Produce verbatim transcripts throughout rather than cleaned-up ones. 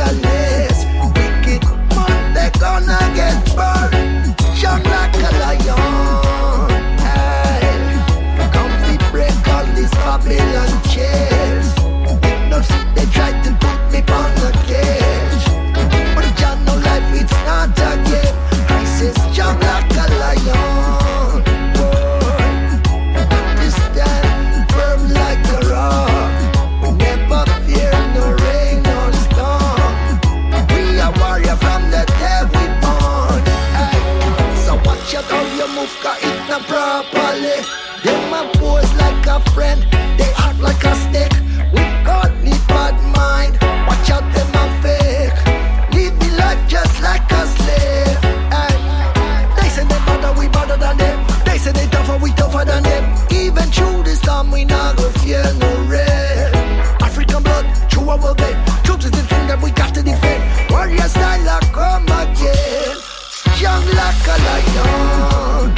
socialist. Wicked man, they gonna get burned. Young like a lion. Hey, come we break all these Babylon chains. No see they try to put me on the cage, but you know life it's not a game. I says young like a lion. Boy, this stand firm like a rock. We never fear no rain or storm. We are warrior from the day we born. Hey, so watch out how you move, 'cause it not properly. They my pose like a friend, they act like a stick. We got need bad mind. Watch out them a fake. Live the life just like a slave. Hey, they say they better, we better than them. They say they tougher, we tougher than them. Even through this storm, we not go fear no rain. African blood, through our vein. Truth is the thing that we got to defend. Warrior style, I come again. Young like a lion.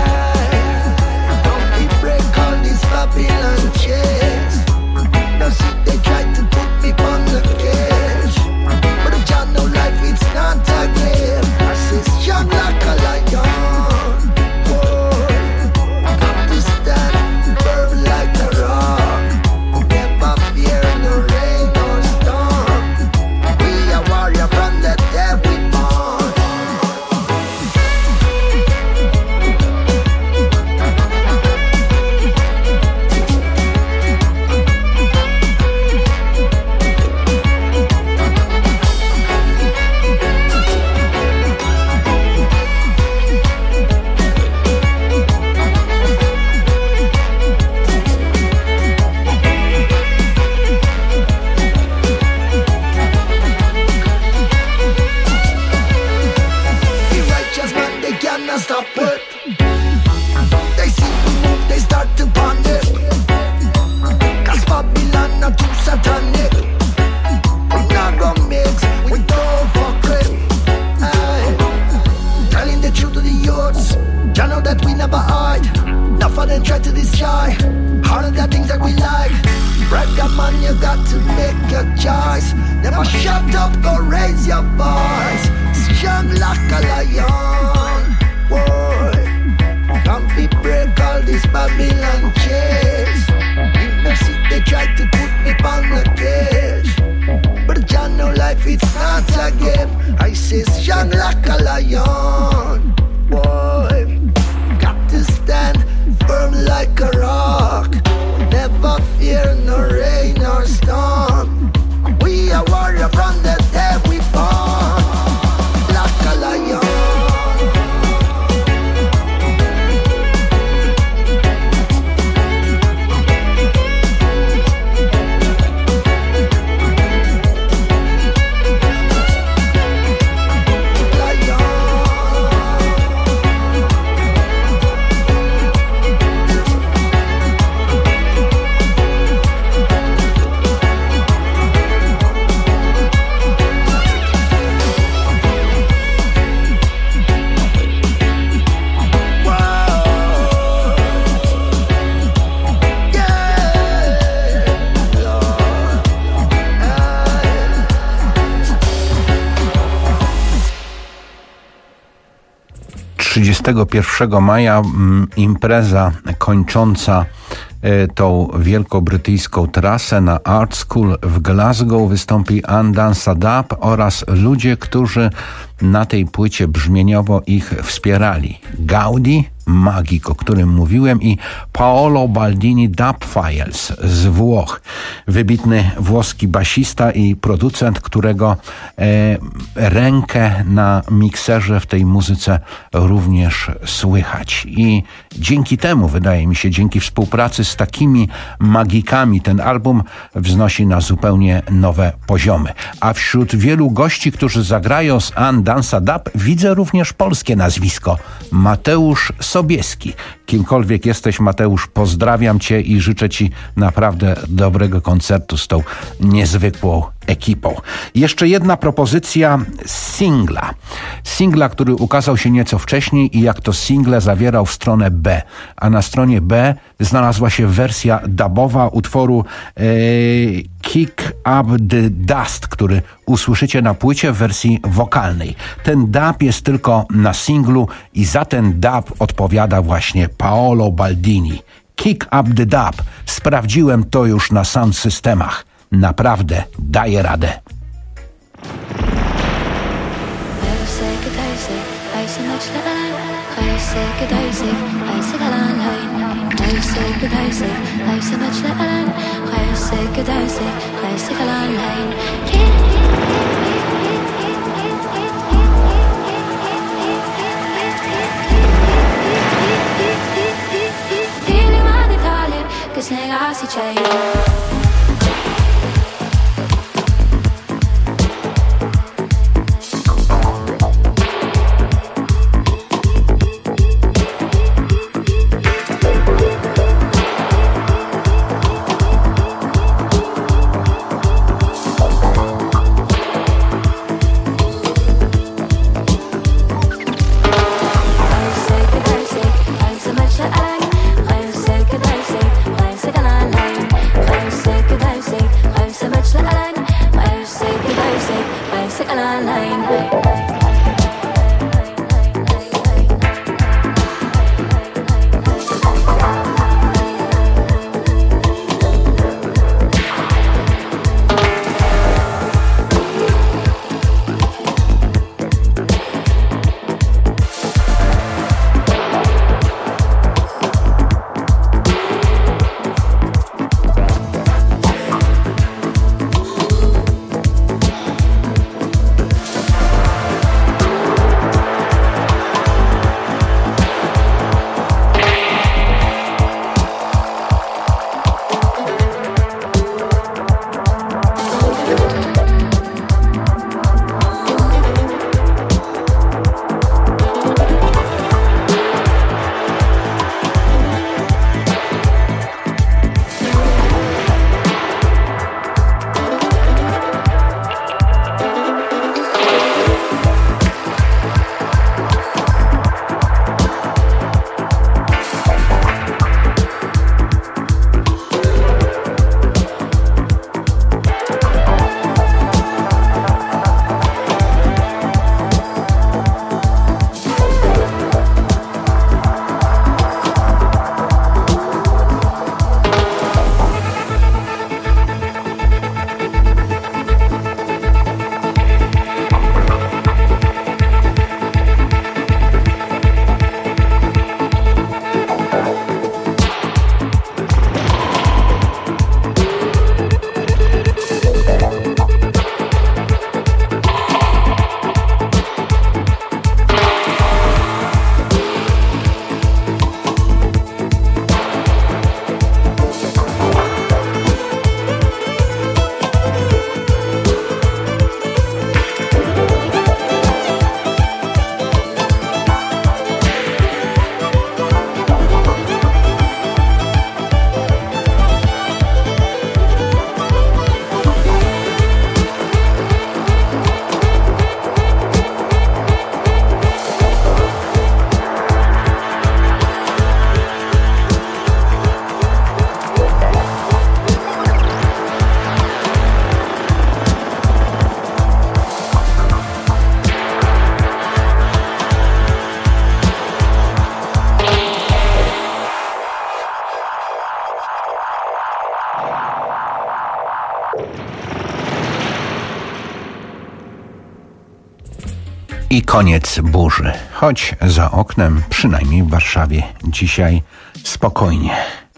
Babylon chains. Now see they try to put me on the cage, but if you know life it's not a game. I says young like a lion. Boy, got to stand firm like a rock. Never fear no rain or storm. We are warrior from the day we born. Stop it. They see we move, they start to panic. 'Cause Babylon not too satanic. We not gonna mix, we don't fuck it. Aye. Telling the truth to the youths, you know that we never hide. Enough of them try to destroy all of the things that we like. Brother man, you got to make your choice. Never shut up, go raise your voice. Strong like a lion. Boy, come be break all these Babylon chains. In the city they try to put me on the cage, but you know life it's not a game. I say young like a lion. Boy, got to stand firm like a rock. Never fear no rain or storm. We are warrior from the day we born. Like a lion. trzydziestego pierwszego maja m, impreza kończąca y, tą wielkobrytyjską trasę na Art School w Glasgow wystąpi Andansa Dub oraz ludzie, którzy na tej płycie brzmieniowo ich wspierali. Gaudi, Magik, o którym mówiłem, i Paolo Baldini Dub Files z Włoch. Wybitny włoski basista i producent, którego e, rękę na mikserze w tej muzyce również słychać. I dzięki temu, wydaje mi się, dzięki współpracy z takimi magikami ten album wznosi na zupełnie nowe poziomy. A wśród wielu gości, którzy zagrają z Andansa Dub, widzę również polskie nazwisko. Mateusz Sobieski. Kimkolwiek jesteś, Mateusz, pozdrawiam Cię i życzę Ci naprawdę dobrego koncertu z tą niezwykłą ekipą. Jeszcze jedna propozycja singla. Singla, który ukazał się nieco wcześniej i jak to single zawierał w stronę B. A na stronie B znalazła się wersja dubowa utworu e, Kick Up the Dust, który usłyszycie na płycie w wersji wokalnej. Ten dub jest tylko na singlu i za ten dub odpowiada właśnie Paolo Baldini. Kick Up the Dub. Sprawdziłem to już na sound systemach. Naprawdę daje radę. I koniec burzy, choć za oknem, przynajmniej w Warszawie, dzisiaj spokojnie.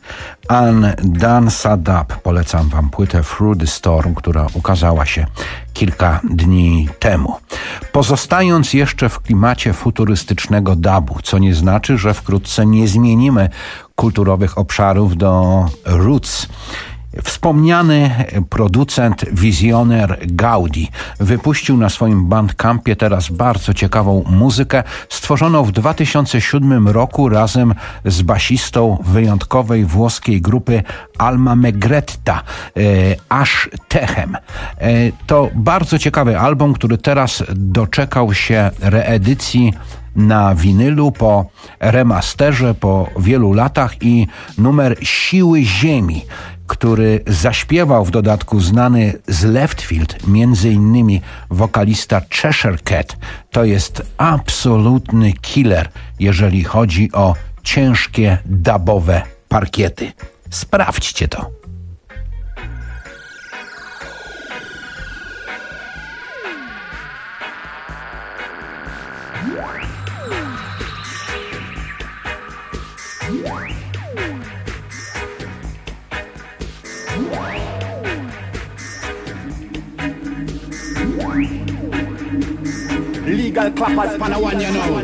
Andan Sadab, polecam wam płytę Through the Storm, która ukazała się kilka dni temu. Pozostając jeszcze w klimacie futurystycznego dubu, co nie znaczy, że wkrótce nie zmienimy kulturowych obszarów do roots. Wspomniany producent, wizjoner Gaudi wypuścił na swoim Bandcampie teraz bardzo ciekawą muzykę stworzoną w dwa tysiące siódmym roku razem z basistą wyjątkowej włoskiej grupy Alma Megretta, e, Ash Techem. E, to bardzo ciekawy album, który teraz doczekał się reedycji na winylu po remasterze po wielu latach i numer Siły Ziemi. który zaśpiewał w dodatku znany z Leftfield, między innymi wokalista Cheshire Cat, to jest absolutny killer, jeżeli chodzi o ciężkie dubowe parkiety. Sprawdźcie to. Legal clappers pan a one, you know.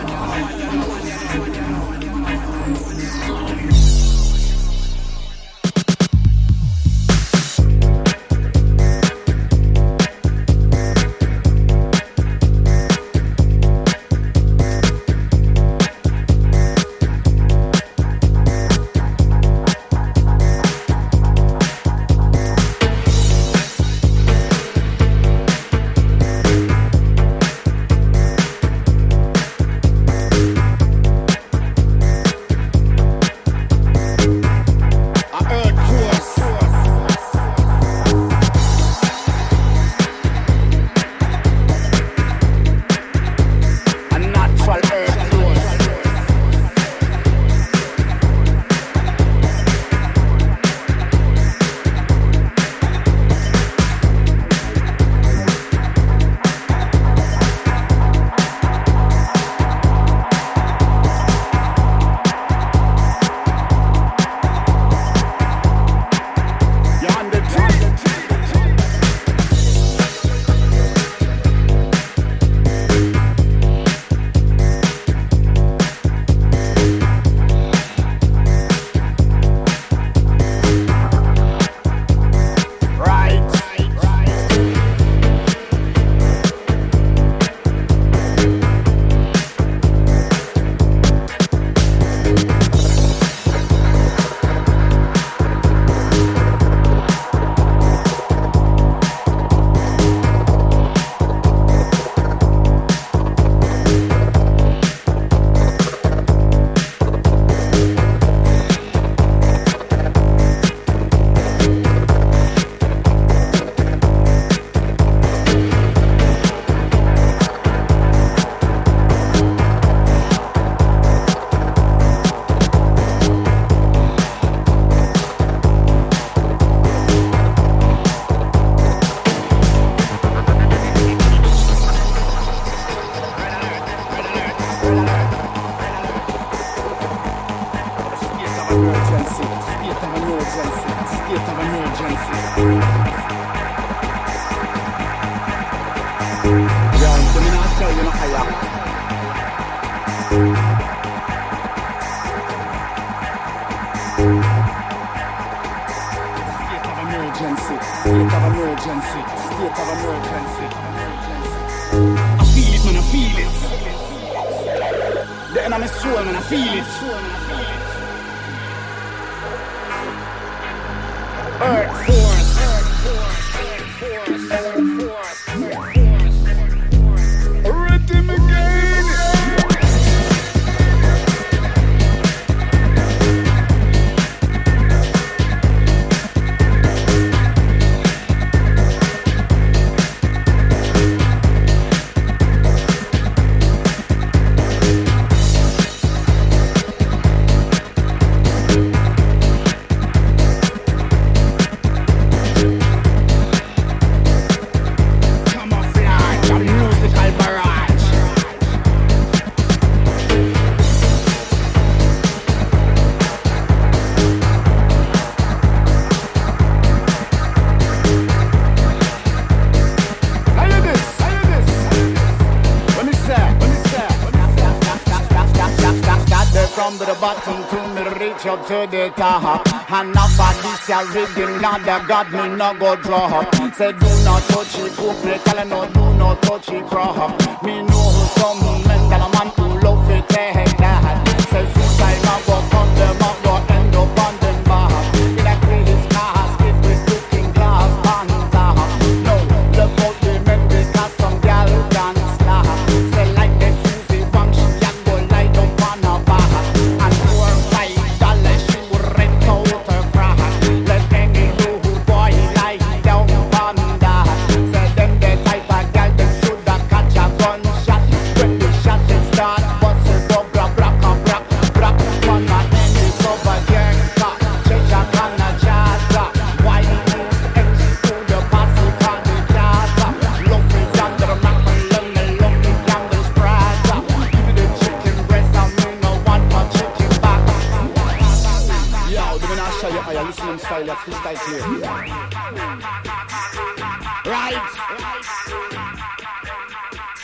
Up to the top, and enough of this ya rhythm, now the God me no go drop. Say do not touch it, cook me, tell no do not touch it, crop. Me know some men that a man who love it, take that. Say suicide, I go come them up, go end up on them bar. In a crazy cars, if we looking glass pants off. No, look out the men because some gal dance now. Say like the Susie Wang, she can go light up on a bar. And four five. Let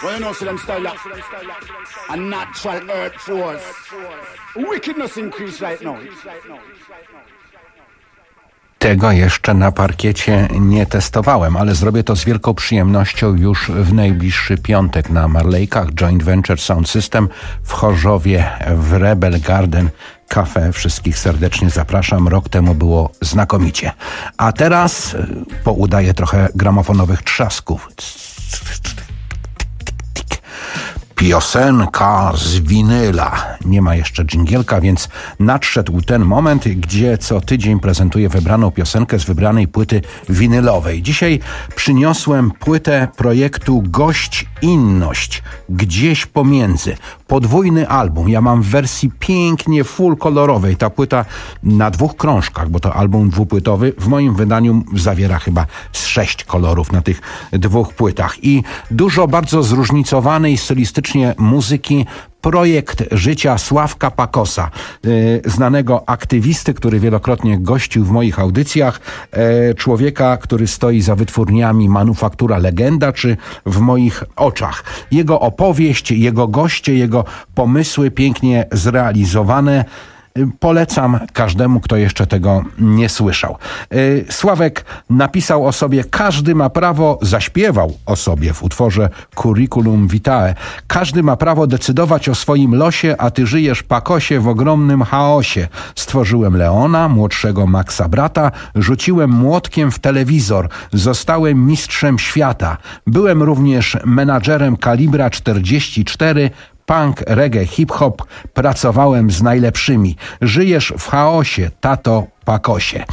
Well, you know, see them style that. A natural earth force. Wickedness increase right now. Tego jeszcze na parkiecie nie testowałem, ale zrobię to z wielką przyjemnością już w najbliższy piątek na Marlejkach Joint Venture Sound System w Chorzowie w Rebel Garden Cafe. Wszystkich serdecznie zapraszam. Rok temu było znakomicie. A teraz poudaję trochę gramofonowych trzasków. Piosenka z winyla. Nie ma jeszcze dżingielka, więc nadszedł ten moment, gdzie co tydzień prezentuję wybraną piosenkę z wybranej płyty winylowej. Dzisiaj przyniosłem płytę projektu Gość Inność. Gdzieś pomiędzy. Podwójny album. Ja mam w wersji pięknie full kolorowej. Ta płyta na dwóch krążkach, bo to album dwupłytowy. W moim wydaniu zawiera chyba z sześć kolorów na tych dwóch płytach. I dużo bardzo zróżnicowanej stylistycznie muzyki. Projekt życia Sławka Pakosa, yy, znanego aktywisty, który wielokrotnie gościł w moich audycjach, yy, człowieka, który stoi za wytwórniami Manufaktura Legenda, czy W moich oczach. Jego opowieść, jego goście, jego pomysły pięknie zrealizowane. Polecam każdemu, kto jeszcze tego nie słyszał. Sławek napisał o sobie: każdy ma prawo, zaśpiewał o sobie w utworze Curriculum Vitae. Każdy ma prawo decydować o swoim losie, a ty żyjesz, Pakosie, w ogromnym chaosie. Stworzyłem Leona, młodszego Maxa brata, rzuciłem młotkiem w telewizor, zostałem mistrzem świata. Byłem również menadżerem kalibra czterdzieści cztery, punk, reggae, hip-hop, pracowałem z najlepszymi. Żyjesz w chaosie, tato Pakosie.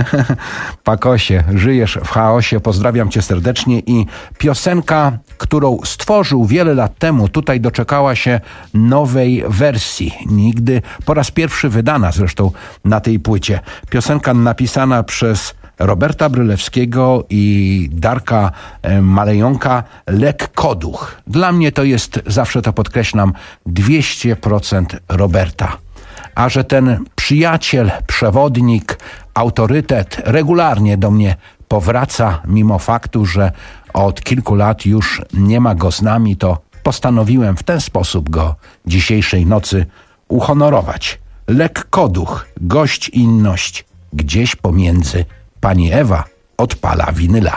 Pakosie, żyjesz w chaosie. Pozdrawiam cię serdecznie i piosenka, którą stworzył wiele lat temu, tutaj doczekała się nowej wersji. Nigdy, po raz pierwszy wydana zresztą na tej płycie. Piosenka napisana przez Roberta Brylewskiego i Darka Malejonka, Lekkoduch. Dla mnie to jest, zawsze to podkreślam, dwieście procent Roberta. A że ten przyjaciel, przewodnik, autorytet regularnie do mnie powraca, mimo faktu, że od kilku lat już nie ma go z nami, to postanowiłem w ten sposób go dzisiejszej nocy uhonorować. Lekkoduch, Gość Inność, gdzieś pomiędzy. Pani Ewa odpala winyla.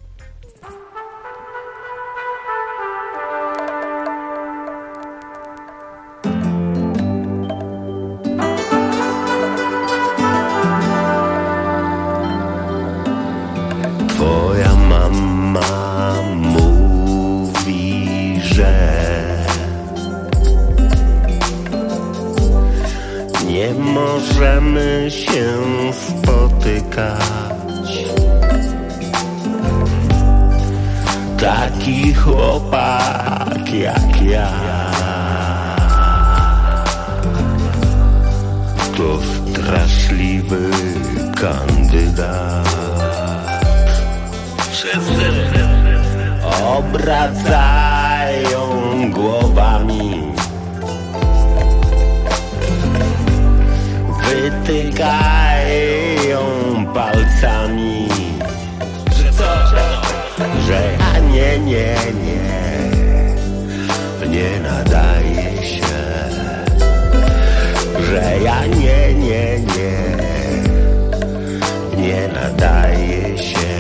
Twoja mama mówi, że nie możemy się spotykać. Taki chłopak jak ja to straszliwy kandydat. Wszyscy obracają głowami, wytykają palcami, że co? Że ja nie, nie, nie, nie nadaje się, że ja nie, nie, nie, nie nadaje się.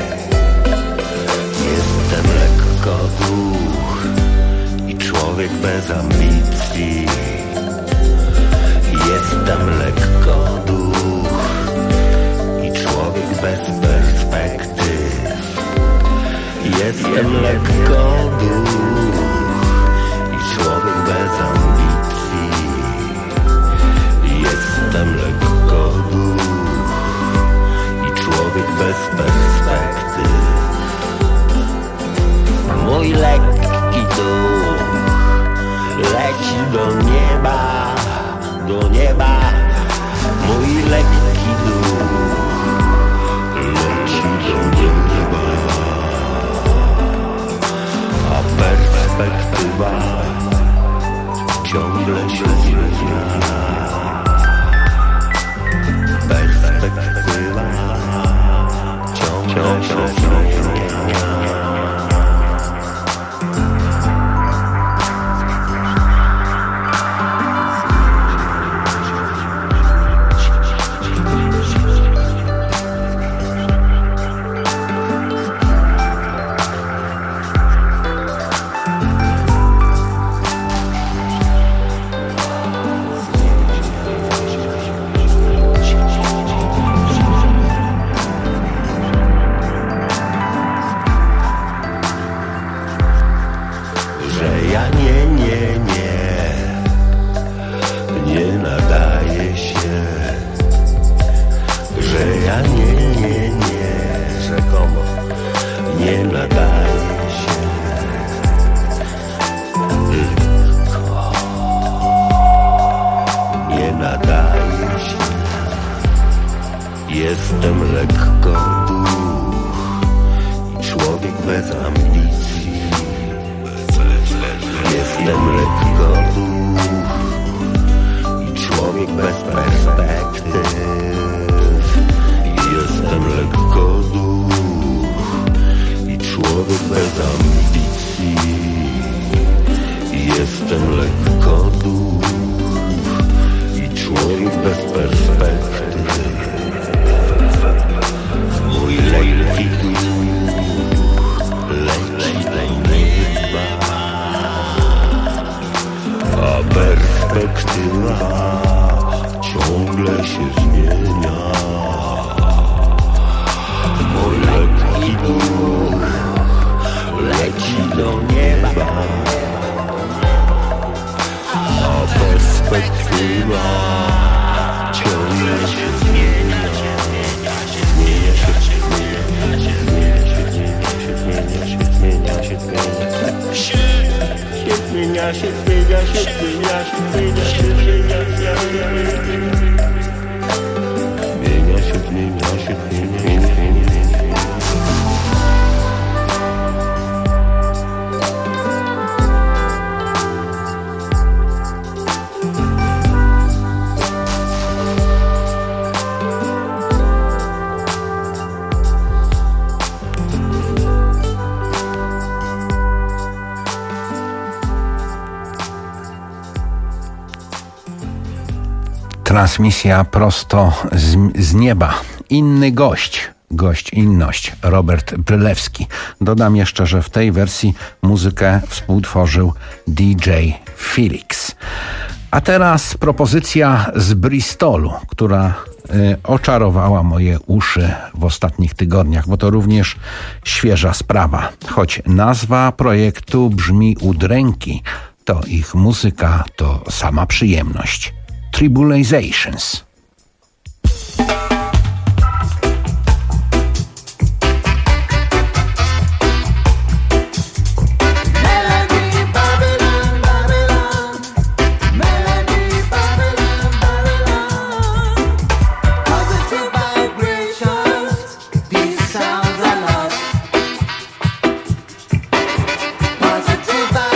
Jestem lekkoduch i człowiek bez ambicji. Jestem lekkoduch i człowiek bez perspektyw. Jestem lekkoduch i człowiek bez ambicji. Jestem lekkoduch i człowiek bez perspektyw. Mój lekki duch leci do nieba, do nieba. Mój lekki duch leci do nieba. A perspektywa ciągle się zmienia. Perspektywa ciągle się zmienia. Jestem lekko duch i człowiek bez ambicji. Jestem lekko duch i człowiek bez perspektyw. Jestem lekko duch i człowiek bez ambicji. Jestem lekko duch i człowiek bez perspektyw. Mój lekki duch leci do nieba, a perspektywa ciągle się zmienia. Mój lekki duch leci do nieba, a perspektywa ciągle się zmienia. Zmienia się, zmienia się, zmienia się, zmienia się, zmienia się, zmienia się, zmienia się, zmienia się, zmienia się, zmienia się, zmienia się, zmienia się, zmienia się. Transmisja prosto z, z nieba. Inny gość, gość inność, Robert Brylewski. Dodam jeszcze, że w tej wersji muzykę współtworzył D J Felix. A teraz propozycja z Bristolu, która y, oczarowała moje uszy w ostatnich tygodniach, bo to również świeża sprawa. Choć nazwa projektu brzmi udręki, to ich muzyka to sama przyjemność. Tribulations.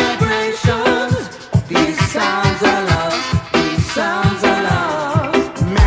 Sounds of love.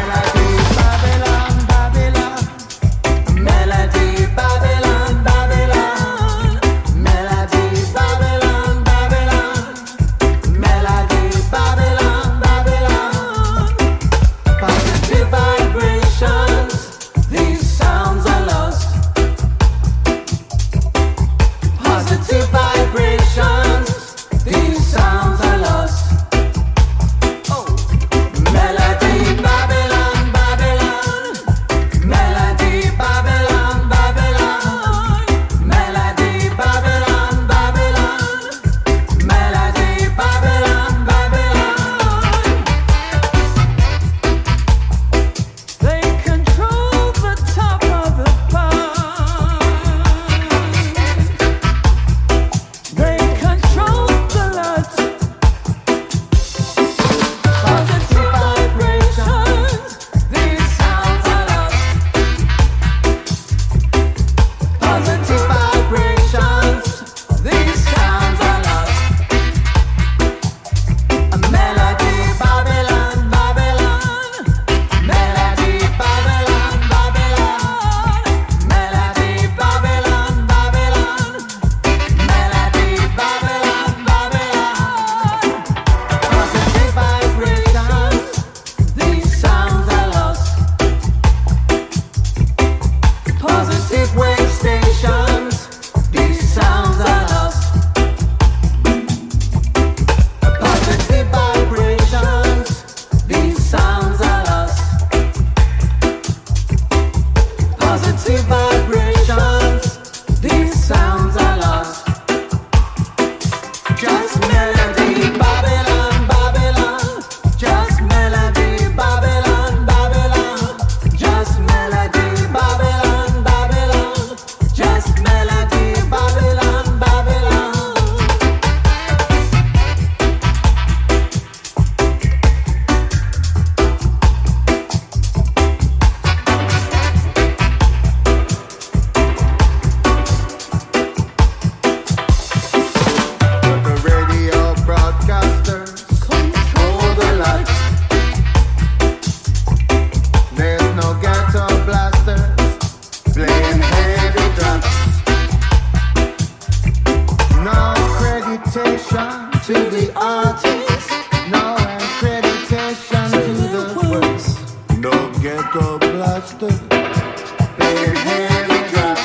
accreditation to the artist, no accreditation to the works. No ghetto blaster, play heavy drops,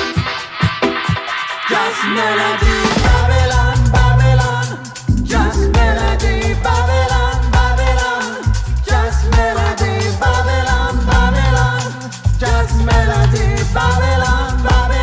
just melody, Babylon, Babylon, just melody, Babylon, Babylon, just melody, Babylon, Babylon, just melody, Babylon, Babylon.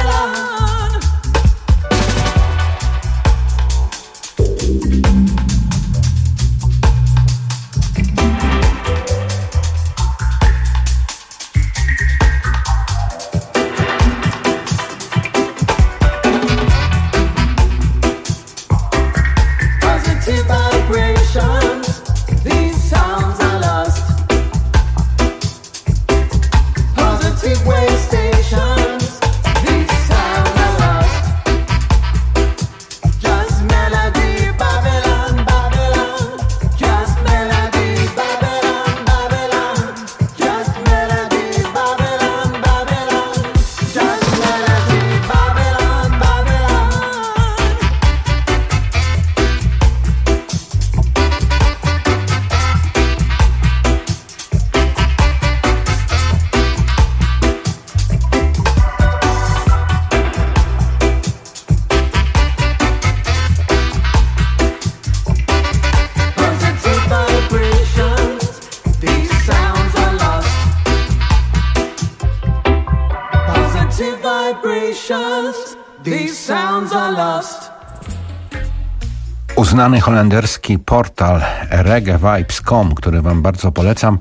Uznany holenderski portal reggae vibes kropka com, który wam bardzo polecam,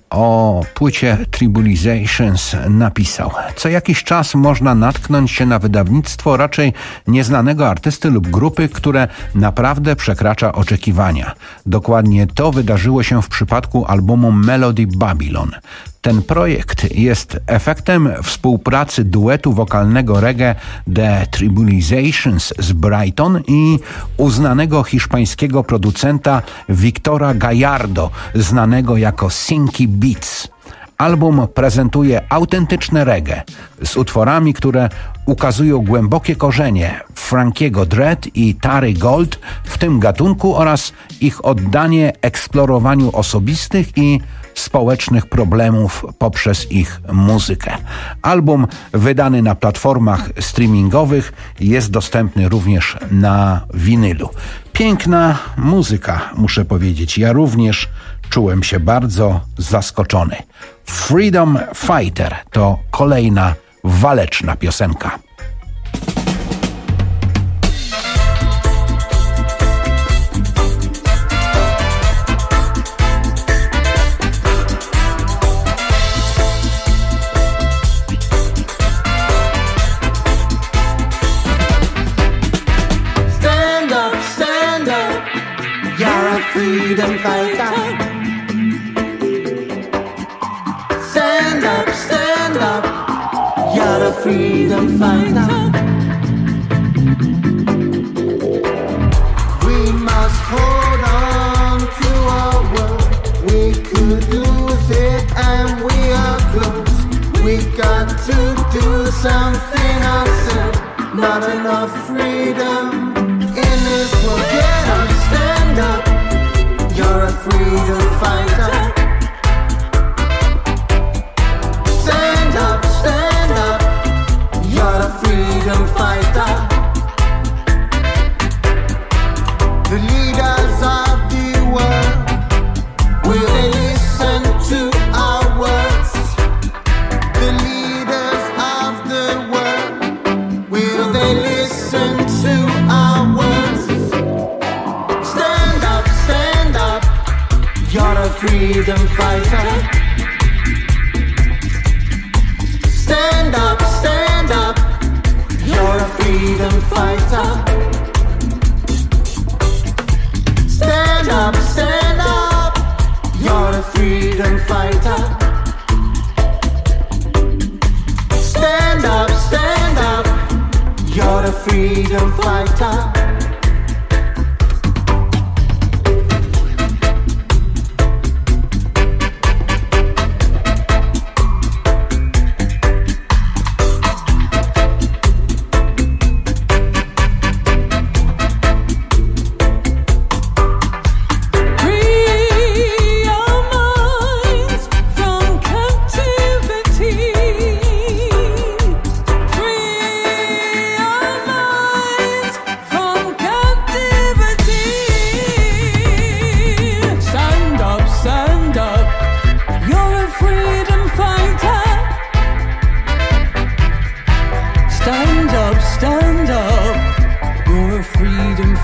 o płycie Tribulations napisał: co jakiś czas można natknąć się na wydawnictwo raczej nieznanego artysty lub grupy, które naprawdę przekracza oczekiwania. Dokładnie to wydarzyło się w przypadku albumu Melody Babylon. Ten projekt jest efektem współpracy duetu wokalnego reggae The Tribulations z Brighton i uznanego hiszpańskiego producenta Victora Gallardo, znanego jako Synki Beats. Album prezentuje autentyczne reggae z utworami, które ukazują głębokie korzenie Frankiego Dread i Tary Gold w tym gatunku oraz ich oddanie eksplorowaniu osobistych i społecznych problemów poprzez ich muzykę. Album wydany na platformach streamingowych jest dostępny również na winylu. Piękna muzyka, muszę powiedzieć. Ja również czułem się bardzo zaskoczony. Freedom Fighter to kolejna waleczna piosenka. Freedom fighter. Stand up, stand up. You're a freedom fighter. We must hold on to our world. We could lose it and we are close. We got to do something ourselves. Not enough freedom in this world. Get up, stand up. You're a freedom fighter. Stand up, stand up. You're a freedom fighter. The leaders of the world, will they listen to our words? The leaders of the world, will they listen to our words? Stand up, stand up. You're a freedom fighter. Stand up, stand up. You're a freedom fighter. Stand up, stand up. You're a freedom fighter. Stand up, stand up. You're a freedom fighter.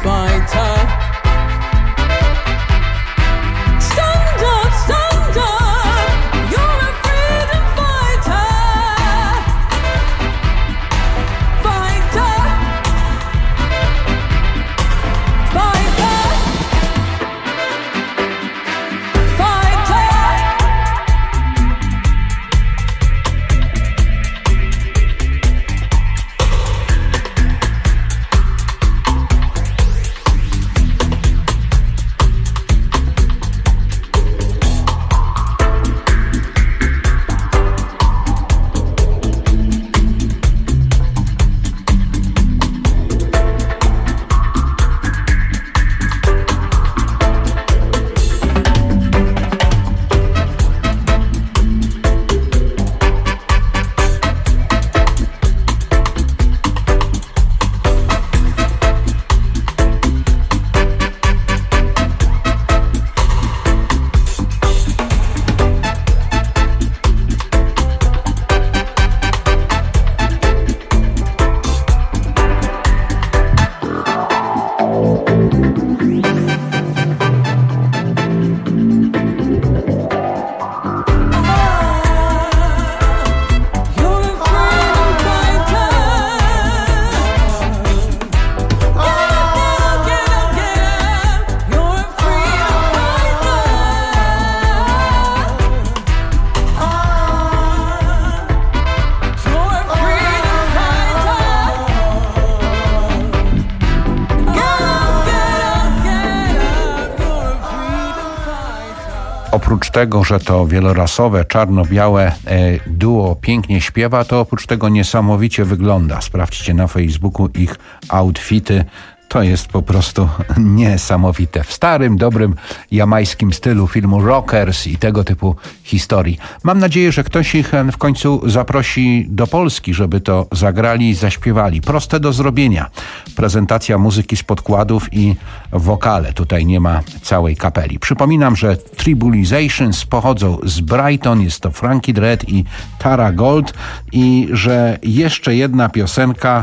Oprócz tego, że to wielorasowe, czarno-białe duo pięknie śpiewa, to oprócz tego niesamowicie wygląda. Sprawdźcie na Facebooku ich outfity. To jest po prostu niesamowite. W starym, dobrym jamańskim stylu filmu Rockers i tego typu historii. Mam nadzieję, że ktoś ich w końcu zaprosi do Polski, żeby to zagrali i zaśpiewali. Proste do zrobienia. Prezentacja muzyki z podkładów i wokale. Tutaj nie ma całej kapeli. Przypominam, że Tribulations pochodzą z Brighton. Jest to Frankie Dread i Tara Gold. I że jeszcze jedna piosenka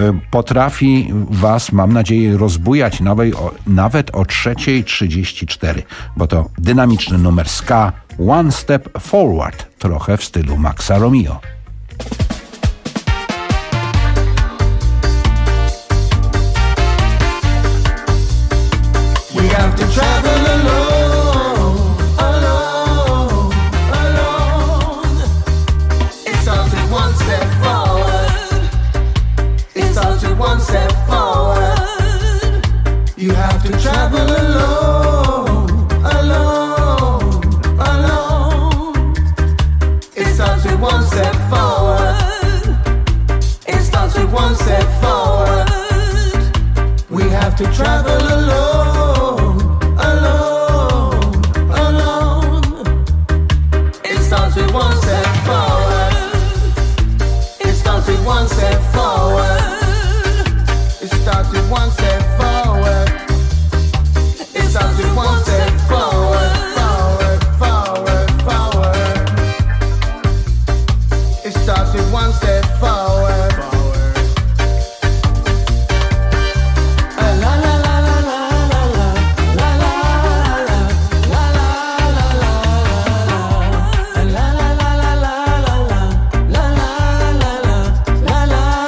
potrafi was, mam nadzieję, rozbujać nawet o, nawet o trzeciej trzydzieści cztery, bo to dynamiczny numer ska One Step Forward, trochę w stylu Maxa Romeo. We have to travel alone, alone, alone. It starts with one step forward. It starts with one step forward. You have to travel alone, alone, alone. It starts with one step forward. It starts with one step forward. We have to travel alone, alone, alone. It starts with one step forward. It starts with one step forward. It starts with one step forward. It starts with one step forward, forward, forward, forward. It starts with one step forward. Ah, la la la la la la la la la la la la la la la la la la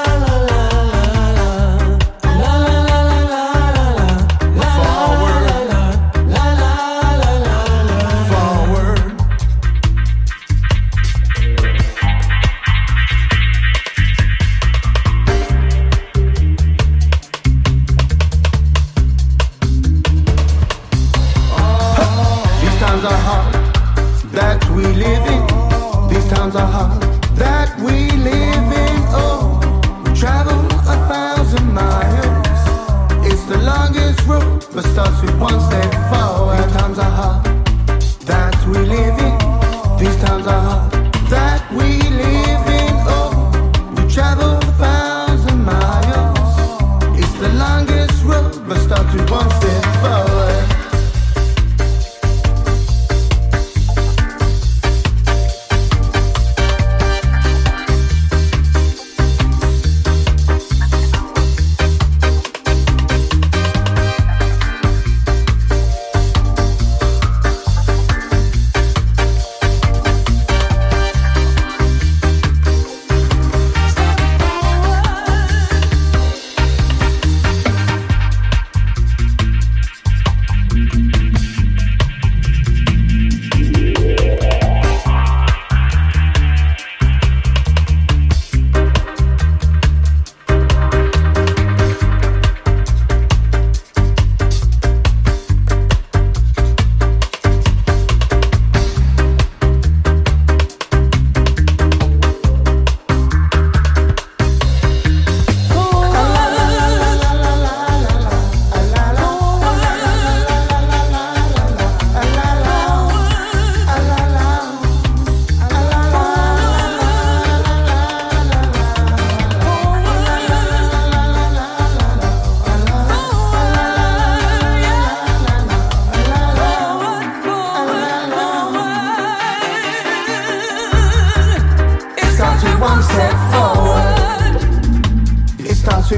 These times are hard that we live in. These times are hard that we live in. Oh, we travel a thousand miles. It's the longest road, but starts with one step forward. These times are hard that we live in. These times are hard that we live in. Oh, we travel a thousand miles. It's the longest road, but starts with one step forward.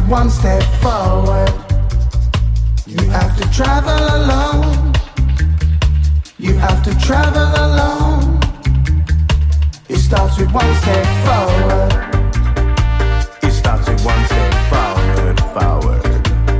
with one step forward. You have to travel alone. You have to travel alone. It starts with one step forward. It starts with one step forward, forward.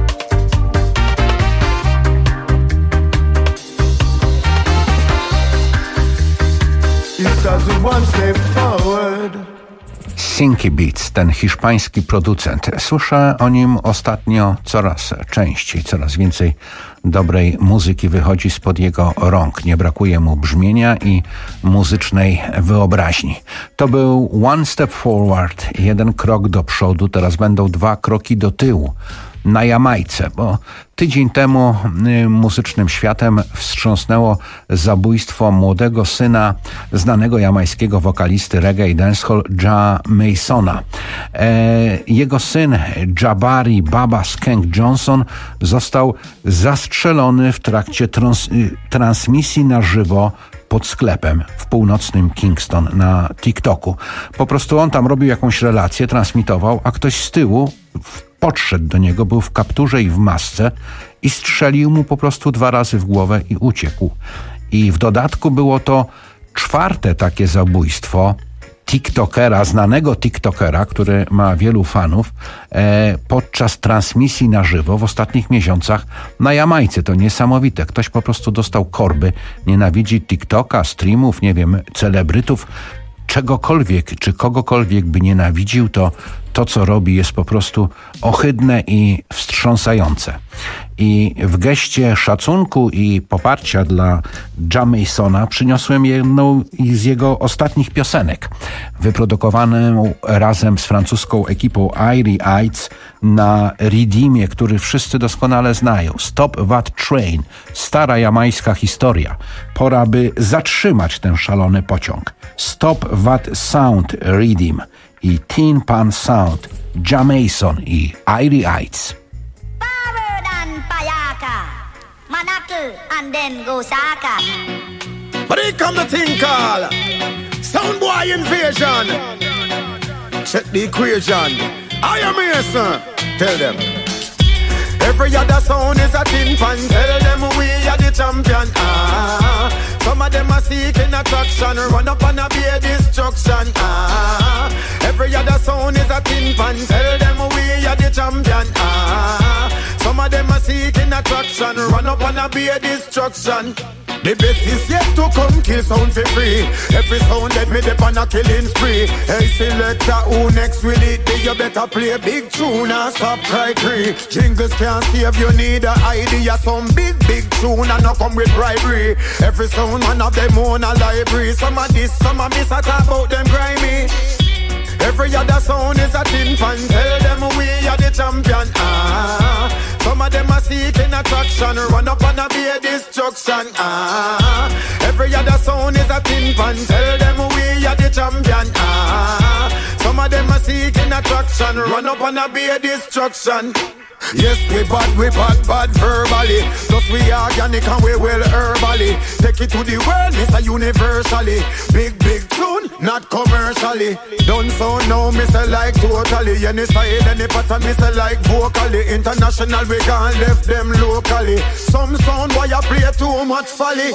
It starts with one step forward. Synki Beats, ten hiszpański producent. Słyszę o nim ostatnio coraz częściej, coraz więcej dobrej muzyki wychodzi spod jego rąk. Nie brakuje mu brzmienia i muzycznej wyobraźni. To był One Step Forward, jeden krok do przodu, teraz będą dwa kroki do tyłu. Na Jamajce, bo tydzień temu y, muzycznym światem wstrząsnęło zabójstwo młodego syna znanego jamajskiego wokalisty reggae i dancehall Ja Masona. E, jego syn Jabari Baba Skank Johnson został zastrzelony w trakcie trans, y, transmisji na żywo pod sklepem w północnym Kingston na TikToku. Po prostu on tam robił jakąś relację, transmitował, a ktoś z tyłu podszedł do niego, był w kapturze i w masce i strzelił mu po prostu dwa razy w głowę i uciekł. I w dodatku było to czwarte takie zabójstwo tiktokera, znanego tiktokera, który ma wielu fanów, e, podczas transmisji na żywo w ostatnich miesiącach na Jamajce. To niesamowite. Ktoś po prostu dostał korby, nienawidzi TikToka, streamów, nie wiem, celebrytów, czegokolwiek, czy kogokolwiek by nienawidził, to to, co robi, jest po prostu ohydne i wstrząsające. I w geście szacunku i poparcia dla Ja Masona przyniosłem jedną z jego ostatnich piosenek, wyprodukowaną razem z francuską ekipą Airy Heights na Redeemie, który wszyscy doskonale znają. Stop That Train, stara jamajska historia. Pora, by zatrzymać ten szalony pociąg. Stop That Sound, Redeem i Tin Pan Sound, Ja Mason i Airy Heights. Manakil and then Gosaka. But here come the thing called Sound Boy Invasion. Check the equation. I am here, son. Tell them. Every other sound is a tin pan. Tell them we are the champion. Ah, some of them are seeking attraction. Run up and obey destruction. Ah, every other sound is a tin pan. Tell them we are the champion. Ah, some of them are seeking attraction. Run up and obey destruction. The best is yet to come, kill sound for free. Every sound that me dip on a killing spree. Hey selector, who next will it be? You better play big tune and stop cry cree. Jingles can't save, you need a idea. Some big, big tune and not come with bribery. Every sound man of them own a library. Some of this, some of this I talk about them grimy. Every other sound is a tin pan. Tell them we are the champion. Ah, some of them are seeking attraction. Run up and obey destruction. Ah, every other sound is a tin pan. Tell them we are the champion. Ah, some of them are seeking attraction. Run up and obey destruction. Yes, we bad, we bad, bad verbally. Plus we organic and we well herbally. Take it to the world, it's a universally. Big, big tune, not commercially. Don't sound now, me say like totally. Any style, any pattern, me say like vocally. International, we can't left them locally. Some sound why you play too much folly.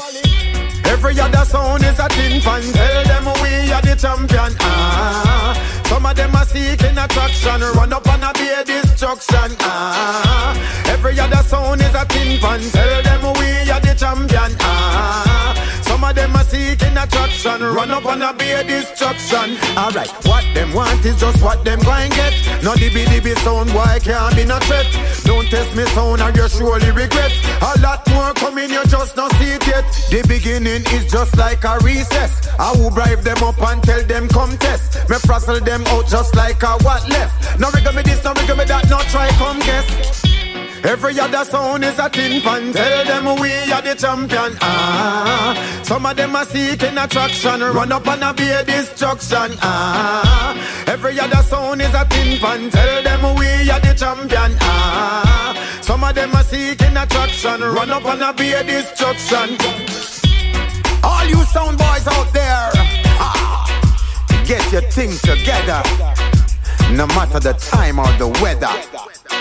Every other sound is a tin pan. Tell them we are the champion. Ah, some of them are seeking attraction. Run up and obey destruction. Ah, every other sound is a tin pan. Tell them we are the champion. Ah, some of them are seeking attraction. Run up and obey destruction. Alright, what them want is just what them going get. No dibby dibby sound, why can't be no threat. Don't test me sound or you surely regret. A lot more coming, you just not see it yet. The beginning is just like a recess. I will bribe them up and tell them come test. Me frazzle them out just like a what left. No rigor me this, no rigor me that, no try come guess. Every other sound is a tin pan. Tell them we are the champion. Ah, some of them are seeking attraction. Run up and obey destruction. Ah, every other sound is a tin pan. Tell them we are the champion. Ah, some of them are seeking attraction. Run up and obey destruction. All you sound boys out there, ah, get your thing together. No matter the time or the weather.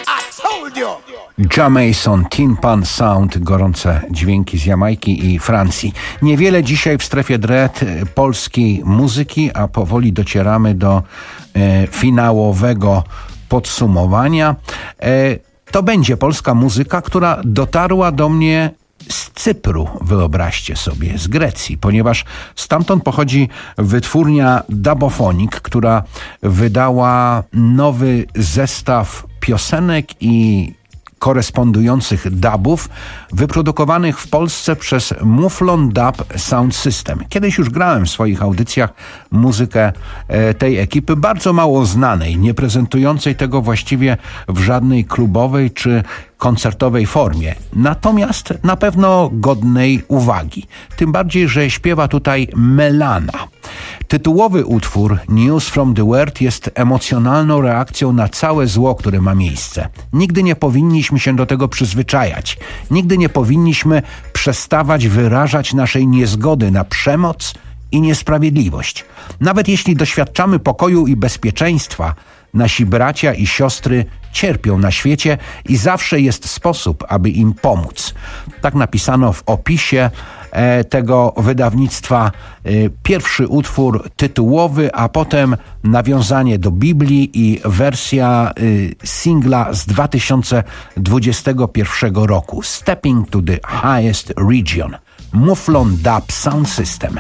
told you. Jamaican, Tin Pan Sound, gorące dźwięki z Jamajki i Francji. Niewiele dzisiaj w strefie dread polskiej muzyki, a powoli docieramy do e, finałowego podsumowania. E, to będzie polska muzyka, która dotarła do mnie z Cypru, wyobraźcie sobie, z Grecji, ponieważ stamtąd pochodzi wytwórnia Dubbophonic, która wydała nowy zestaw piosenek i korespondujących dubów wyprodukowanych w Polsce przez Muflon Dub Sound System. Kiedyś już grałem w swoich audycjach muzykę e, tej ekipy, bardzo mało znanej, nie prezentującej tego właściwie w żadnej klubowej czy koncertowej formie. Natomiast na pewno godnej uwagi. Tym bardziej, że śpiewa tutaj Melana. Tytułowy utwór News from the World jest emocjonalną reakcją na całe zło, które ma miejsce. Nigdy nie powinniśmy się do tego przyzwyczajać. Nigdy nie powinniśmy przestawać wyrażać naszej niezgody na przemoc i niesprawiedliwość. Nawet jeśli doświadczamy pokoju i bezpieczeństwa, nasi bracia i siostry cierpią na świecie i zawsze jest sposób, aby im pomóc. Tak napisano w opisie e, tego wydawnictwa. E, pierwszy utwór tytułowy, a potem nawiązanie do Biblii i wersja e, singla z dwa tysiące dwudziestego pierwszego roku. Stepping to the Highest Region. Muflon Dub Sound System.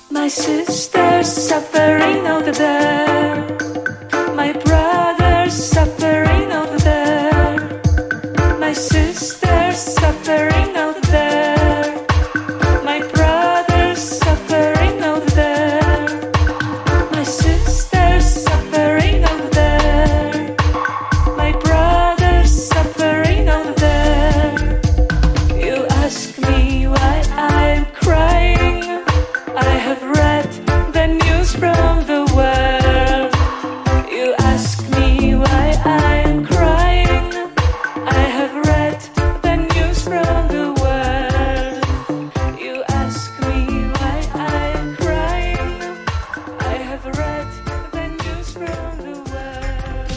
My sister's suffering over there. My brother's suffering over there. My sister's suffering over there. My brother's suffering over there. My sister's suffering over there. My brother's suffering over there. You ask me why I'm crying. I have read the news from the world. You ask me why I'm crying. I have read the news from the world. You ask me why I'm crying. I have read the news from the world.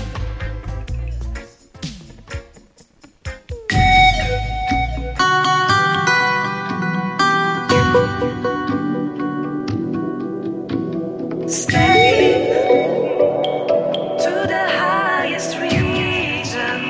Stepping to the highest region.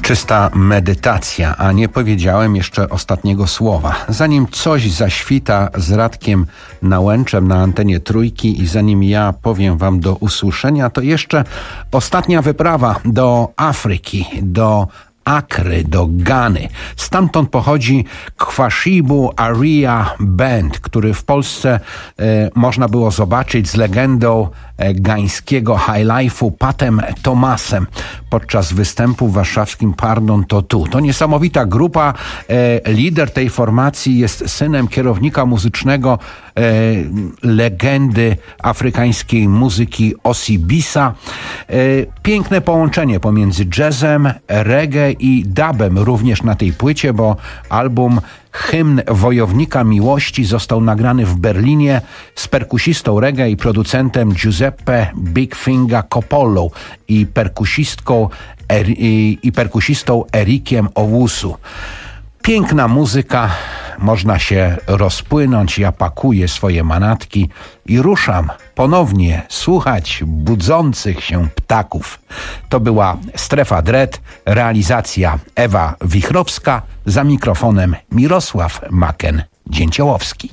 Czysta medytacja, a nie powiedziałem jeszcze ostatniego słowa. Zanim coś zaświta z Radkiem Nałęczem na antenie Trójki i zanim ja powiem wam do usłyszenia, to jeszcze ostatnia wyprawa do Afryki, do Akry, do Gany. Stamtąd pochodzi Kwashibu Aria Band, który w Polsce e, można było zobaczyć z legendą e, gańskiego highlife'u Patem Tomasem podczas występu w warszawskim Pardon to tu. To niesamowita grupa. E, lider tej formacji jest synem kierownika muzycznego e, legendy afrykańskiej muzyki Osibisa. E, piękne połączenie pomiędzy jazzem, reggae i dubem również na tej płycie, bo album Hymn Wojownika Miłości został nagrany w Berlinie z perkusistą reggae i producentem Giuseppe Big Finger Coppolą i perkusistką i, i perkusistą Erikiem Owusu. Piękna muzyka, można się rozpłynąć. Ja pakuję swoje manatki i ruszam ponownie słuchać budzących się ptaków. To była Strefa Dread, realizacja Ewa Wichrowska, za mikrofonem Mirosław Maken-Dzięciołowski.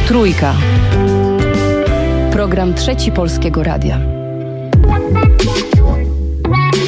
Trójka. Program Trzeci Polskiego Radia.